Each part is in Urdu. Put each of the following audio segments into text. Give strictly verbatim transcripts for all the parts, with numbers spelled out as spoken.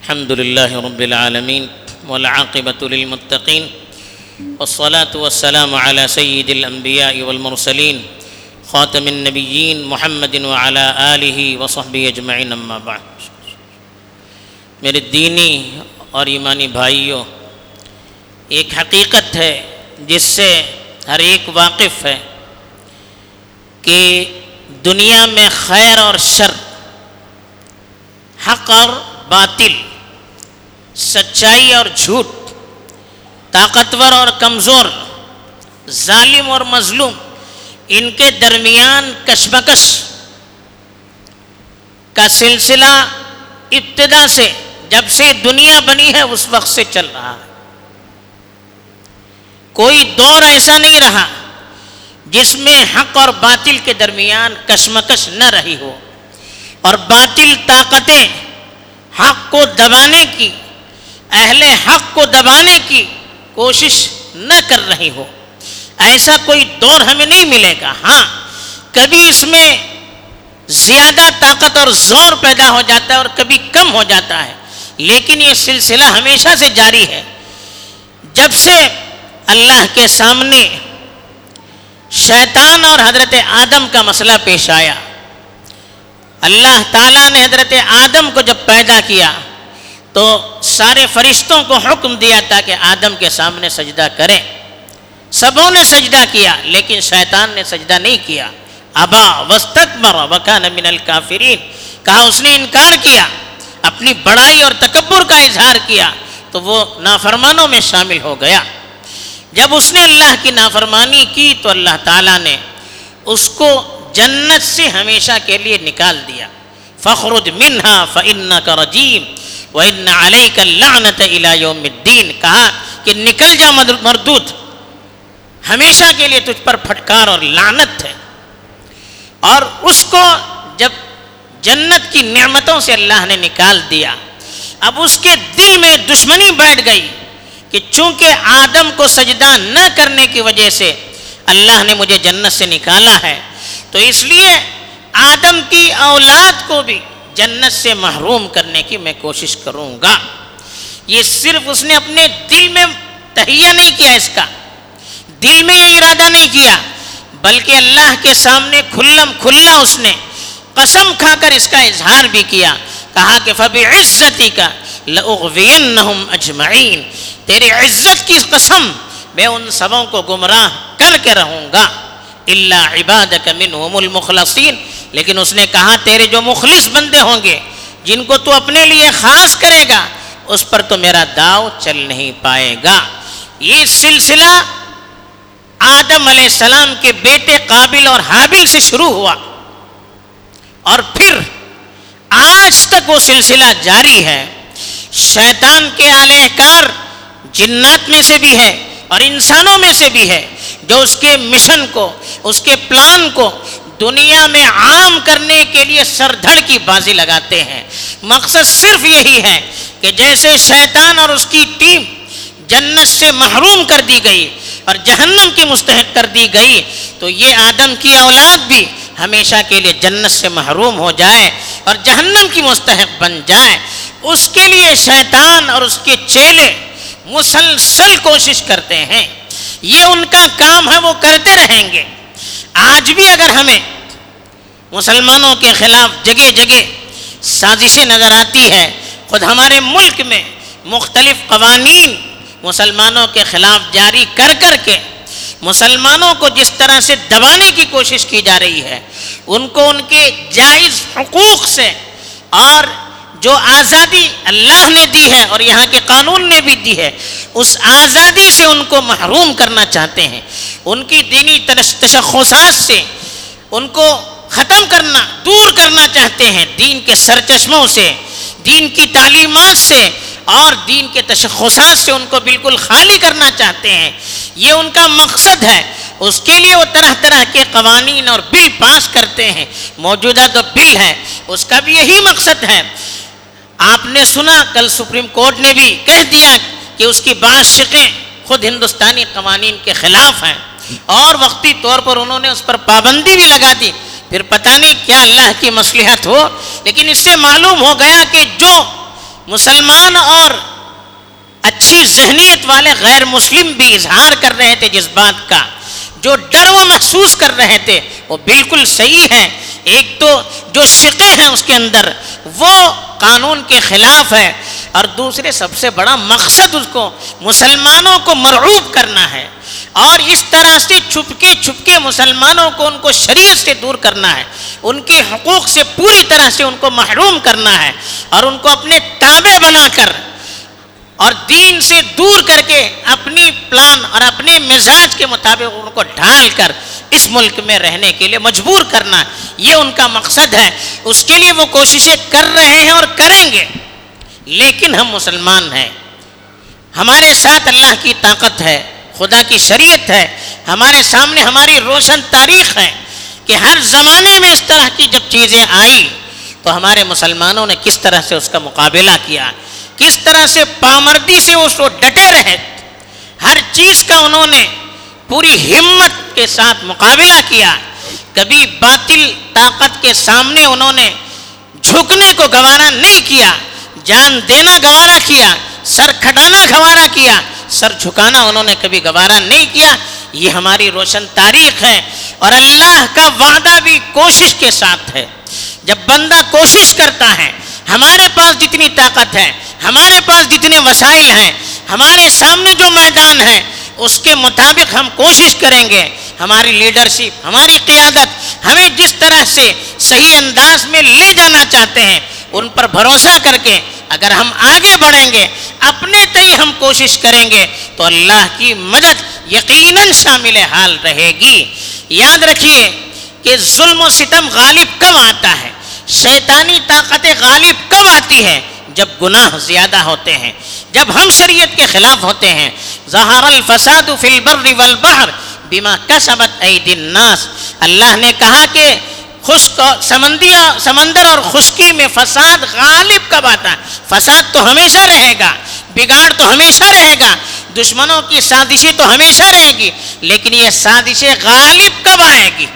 الحمد لله رب العالمين والعاقبة للمتقين والصلاة والسلام على سيد الأنبياء والمرسلين خاتم النبيين محمد وعلى آله وصحبه اجمعین اما بعد۔ میرے دینی اور ایمانی بھائیوں، ایک حقیقت ہے جس سے ہر ایک واقف ہے کہ دنیا میں خیر اور شر، حق اور باطل، سچائی اور جھوٹ، طاقتور اور کمزور، ظالم اور مظلوم، ان کے درمیان کشمکش کا سلسلہ ابتدا سے، جب سے دنیا بنی ہے اس وقت سے چل رہا ہے۔ کوئی دور ایسا نہیں رہا جس میں حق اور باطل کے درمیان کشمکش نہ رہی ہو، اور باطل طاقتیں حق کو دبانے کی، اہل حق کو دبانے کی کوشش نہ کر رہی ہو۔ ایسا کوئی دور ہمیں نہیں ملے گا۔ ہاں، کبھی اس میں زیادہ طاقت اور زور پیدا ہو جاتا ہے اور کبھی کم ہو جاتا ہے، لیکن یہ سلسلہ ہمیشہ سے جاری ہے۔ جب سے اللہ کے سامنے شیطان اور حضرت آدم کا مسئلہ پیش آیا، اللہ تعالیٰ نے حضرت آدم کو جب پیدا کیا تو سارے فرشتوں کو حکم دیا تھا کہ آدم کے سامنے سجدہ کریں۔ سبوں نے سجدہ کیا، لیکن شیطان نے سجدہ نہیں کیا۔ ابا واستکبر وکان من الکافرین، کہا اس نے انکار کیا، اپنی بڑائی اور تکبر کا اظہار کیا تو وہ نافرمانوں میں شامل ہو گیا۔ جب اس نے اللہ کی نافرمانی کی تو اللہ تعالیٰ نے اس کو جنت سے ہمیشہ کے لیے نکال دیا۔ فَاخْرُجْ مِنْهَا فَإِنَّكَ رَجِيمٌ وَإِنَّ عَلَيْكَ اللَّعْنَةَ إِلَى يَوْمِ الدِّينِ، کہا کہ نکل جا مردود، ہمیشہ کے لیے تجھ پر پھٹکار اور لعنت ہے۔ اور اس کو جب جنت کی نعمتوں سے اللہ نے نکال دیا، اب اس کے دل میں دشمنی بیٹھ گئی کہ چونکہ آدم کو سجدہ نہ کرنے کی وجہ سے اللہ نے مجھے جنت سے نکالا ہے، تو اس لیے آدم کی اولاد کو بھی جنت سے محروم کرنے کی میں کوشش کروں گا۔ یہ صرف اس نے اپنے دل میں تہیہ نہیں کیا، اس کا دل میں یہ ارادہ نہیں کیا، بلکہ اللہ کے سامنے کھلم کھلا اس نے قسم کھا کر اس کا اظہار بھی کیا۔ کہا کہ فَبِعِزَّتِكَ لَأُغْوِيَنَّهُمْ أَجْمَعِينَ، تیری عزت کی قسم میں ان سبوں کو گمراہ کر کے رہوں گا، إِلَّا عِبَادَكَ مِنْهُمُ الْمُخْلَصِينَ، لیکن اس نے کہا تیرے جو مخلص بندے ہوں گے، جن کو تو اپنے لیے خاص کرے گا، اس پر تو میرا داؤ چل نہیں پائے گا۔ یہ سلسلہ آدم علیہ السلام کے بیٹے قابل اور حابل سے شروع ہوا، اور پھر آج تک وہ سلسلہ جاری ہے۔ شیطان کے آلہ کار جنات میں سے بھی ہے اور انسانوں میں سے بھی ہے جو اس کے مشن کو، اس کے پلان کو دنیا میں عام کرنے کے لیے سر دھڑ کی بازی لگاتے ہیں۔ مقصد صرف یہی ہے کہ جیسے شیطان اور اس کی ٹیم جنت سے محروم کر دی گئی اور جہنم کی مستحق کر دی گئی، تو یہ آدم کی اولاد بھی ہمیشہ کے لیے جنت سے محروم ہو جائے اور جہنم کی مستحق بن جائے۔ اس کے لیے شیطان اور اس کے چیلے مسلسل کوشش کرتے ہیں، یہ ان کا کام ہے، وہ کرتے رہیں گے۔ آج بھی اگر ہمیں مسلمانوں کے خلاف جگہ جگہ سازشیں نظر آتی ہے، خود ہمارے ملک میں مختلف قوانین مسلمانوں کے خلاف جاری کر کر کے مسلمانوں کو جس طرح سے دبانے کی کوشش کی جا رہی ہے، ان کو ان کے جائز حقوق سے اور جو آزادی اللہ نے دی ہے اور یہاں کے قانون نے بھی دی ہے، اس آزادی سے ان کو محروم کرنا چاہتے ہیں، ان کی دینی تشخصات سے ان کو ختم کرنا، دور کرنا چاہتے ہیں، دین کے سرچشموں سے، دین کی تعلیمات سے اور دین کے تشخصات سے ان کو بالکل خالی کرنا چاہتے ہیں۔ یہ ان کا مقصد ہے، اس کے لیے وہ طرح طرح کے قوانین اور بل پاس کرتے ہیں۔ موجودہ تو بل ہے، اس کا بھی یہی مقصد ہے۔ آپ نے سنا کل سپریم کورٹ نے بھی کہہ دیا کہ اس کی بعض شقیں خود ہندوستانی قوانین کے خلاف ہیں، اور وقتی طور پر انہوں نے اس پر پابندی بھی لگا دی۔ پھر پتہ نہیں کیا اللہ کی مصلحت ہو، لیکن اس سے معلوم ہو گیا کہ جو مسلمان اور اچھی ذہنیت والے غیر مسلم بھی اظہار کر رہے تھے جس بات کا، جو ڈر وہ محسوس کر رہے تھے وہ بالکل صحیح ہے۔ ایک تو جو شقیں ہیں اس کے اندر وہ قانون کے خلاف ہے، اور دوسرے سب سے بڑا مقصد اس کو مسلمانوں کو مرعوب کرنا ہے، اور اس طرح سے چھپکے چھپکے مسلمانوں کو ان کو شریعت سے دور کرنا ہے، ان کے حقوق سے پوری طرح سے ان کو محروم کرنا ہے، اور ان کو اپنے تابع بنا کر اور دین سے دور کر کے اپنی پلان اور اپنے مزاج کے مطابق ان کو ڈھال کر اس ملک میں رہنے کے لیے مجبور کرنا، یہ ان کا مقصد ہے۔ اس کے لیے وہ کوششیں کر رہے ہیں اور کریں گے، لیکن ہم مسلمان ہیں، ہمارے ساتھ اللہ کی طاقت ہے، خدا کی شریعت ہے، ہمارے سامنے ہماری روشن تاریخ ہے کہ ہر زمانے میں اس طرح کی جب چیزیں آئی تو ہمارے مسلمانوں نے کس طرح سے اس کا مقابلہ کیا، کس طرح سے پامردی سے اس کو ڈٹے رہے، ہر چیز کا انہوں نے پوری ہمت کے ساتھ مقابلہ کیا، کبھی باطل طاقت کے سامنے انہوں نے جھکنے کو گوارا نہیں کیا، جان دینا گوارا کیا، سر کھٹانا گوارا کیا، سر جھکانا انہوں نے کبھی گوارا نہیں کیا۔ یہ ہماری روشن تاریخ ہے، اور اللہ کا وعدہ بھی کوشش کے ساتھ ہے۔ جب بندہ کوشش کرتا ہے، ہمارے پاس جتنی طاقت ہے، ہمارے پاس جتنے وسائل ہیں، ہمارے سامنے جو میدان ہے، اس کے مطابق ہم کوشش کریں گے۔ ہماری لیڈرشپ، ہماری قیادت ہمیں جس طرح سے صحیح انداز میں لے جانا چاہتے ہیں، ان پر بھروسہ کر کے اگر ہم آگے بڑھیں گے، اپنے تئیں ہم کوشش کریں گے، تو اللہ کی مدد یقیناً شامل حال رہے گی۔ یاد رکھیے کہ ظلم و ستم غالب کب آتا ہے، شیطانی طاقتیں غالب کب آتی ہیں؟ جب گناہ زیادہ ہوتے ہیں، جب ہم شریعت کے خلاف ہوتے ہیں۔ ظہر الفساد فی البر والبحر بما کسبت ایدی الناس، اللہ نے کہا کہ خشک سمندر اور خشکی میں فساد غالب کب آتا ہے؟ فساد تو ہمیشہ رہے گا، بگاڑ تو ہمیشہ رہے گا، دشمنوں کی سازشیں تو ہمیشہ رہے گی، لیکن یہ سازشیں غالب کب آئے گی؟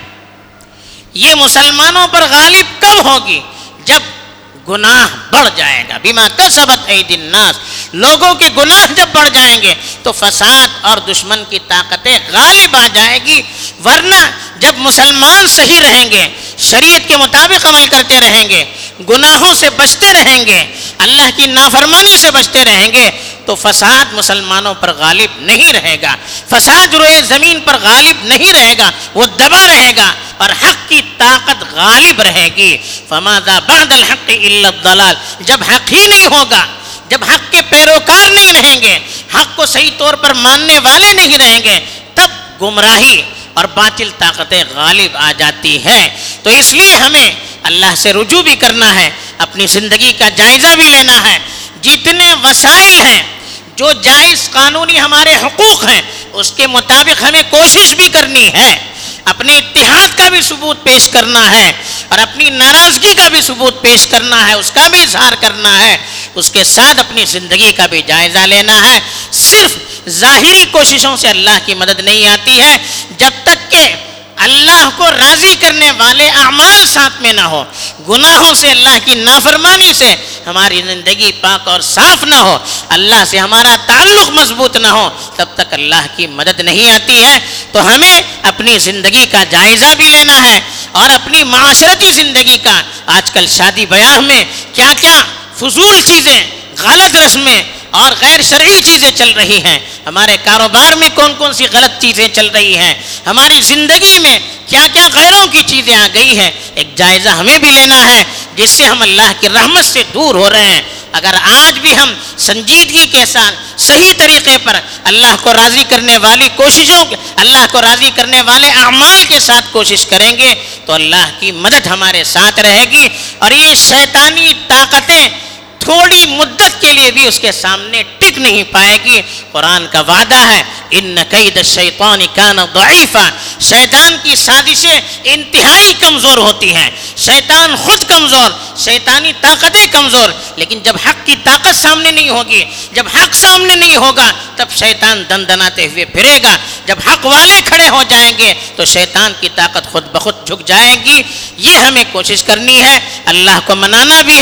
یہ مسلمانوں پر غالب کب ہوگی؟ جب گناہ بڑھ جائے گا۔ بما کسبت ایدی الناس، لوگوں کے گناہ جب بڑھ جائیں گے تو فساد اور دشمن کی طاقتیں غالب آ جائے گی۔ ورنہ جب مسلمان صحیح رہیں گے، شریعت کے مطابق عمل کرتے رہیں گے، گناہوں سے بچتے رہیں گے، اللہ کی نافرمانی سے بچتے رہیں گے، تو فساد مسلمانوں پر غالب نہیں رہے گا، فساد روئے زمین پر غالب نہیں رہے گا، وہ دبا رہے گا، اور حق کی طاقت غالب رہے گی۔ فماذا بعد الحق الا الضلال، جب حق ہی نہیں ہوگا، جب حق کے پیروکار نہیں رہیں گے، حق کو صحیح طور پر ماننے والے نہیں رہیں گے، تب گمراہی اور باطل طاقتیں غالب آ جاتی ہیں۔ تو اس لیے ہمیں اللہ سے رجوع بھی کرنا ہے، اپنی زندگی کا جائزہ بھی لینا ہے، جتنے وسائل ہیں، جو جائز قانونی ہمارے حقوق ہیں، اس کے مطابق ہمیں کوشش بھی کرنی ہے، اپنے اتحاد کا بھی ثبوت پیش کرنا ہے، اور اپنی ناراضگی کا بھی ثبوت پیش کرنا ہے، اس کا بھی اظہار کرنا ہے، اس کے ساتھ اپنی زندگی کا بھی جائزہ لینا ہے۔ صرف ظاہری کوششوں سے اللہ کی مدد نہیں آتی ہے، جب تک کہ اللہ کو راضی کرنے والے اعمال ساتھ میں نہ ہو، گناہوں سے، اللہ کی نافرمانی سے ہماری زندگی پاک اور صاف نہ ہو، اللہ سے ہمارا تعلق مضبوط نہ ہو، تب تک اللہ کی مدد نہیں آتی ہے۔ تو ہمیں اپنی زندگی کا جائزہ بھی لینا ہے، اور اپنی معاشرتی زندگی کا، آج کل شادی بیاہ میں کیا کیا فضول چیزیں، غلط رسمیں اور غیر شرعی چیزیں چل رہی ہیں، ہمارے کاروبار میں کون کون سی غلط چیزیں چل رہی ہیں، ہماری زندگی میں کیا کیا غیروں کی چیزیں آ گئی ہیں، ایک جائزہ ہمیں بھی لینا ہے، جس سے ہم اللہ کی رحمت سے دور ہو رہے ہیں۔ اگر آج بھی ہم سنجیدگی کے ساتھ صحیح طریقے پر اللہ کو راضی کرنے والی کوششوں، اللہ کو راضی کرنے والے اعمال کے ساتھ کوشش کریں گے تو اللہ کی مدد ہمارے ساتھ رہے گی، اور یہ شیطانی طاقتیں تھوڑی مدت کے لیے بھی اس کے سامنے ٹک نہیں پائے گی۔ قرآن کا وعدہ ہے، ان کید الشیطان کان ضعیفا، شیطان کی سازشیں انتہائی کمزور ہوتی ہیں، شیطان خود کمزور، شیطانی طاقتیں کمزور، لیکن جب حق کی طاقت سامنے نہیں ہوگی، جب حق سامنے نہیں ہوگا، تب شیطان دندناتے ہوئے پھرے گا۔ جب حق والے کھڑے ہو جائیں گے تو شیطان کی طاقت خود بخود جھک جائے گی۔ یہ ہمیں کوشش کرنی ہے، اللہ کو منانا بھی ہے،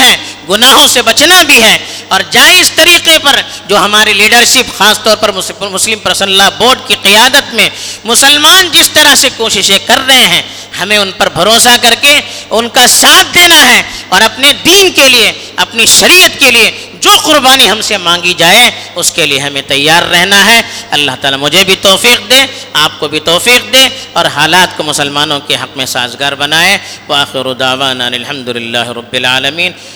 گناہوں سے بچنا بھی ہے، اور جائز طریقے پر جو ہماری لیڈرشپ خاص طور پر مسلم پرسنل لا بورڈ کی قیادت میں مسلمان جس طرح سے کوششیں کر رہے ہیں، ہمیں ان پر بھروسہ کر کے ان کا ساتھ دینا ہے، اور اپنے دین کے لیے، اپنی شریعت کے لیے جو قربانی ہم سے مانگی جائے اس کے لیے ہمیں تیار رہنا ہے۔ اللہ تعالیٰ مجھے بھی توفیق دے، آپ کو بھی توفیق دے، اور حالات کو مسلمانوں کے حق میں سازگار بنائے۔ وآخر دعوانا الحمد للہ رب العالمین۔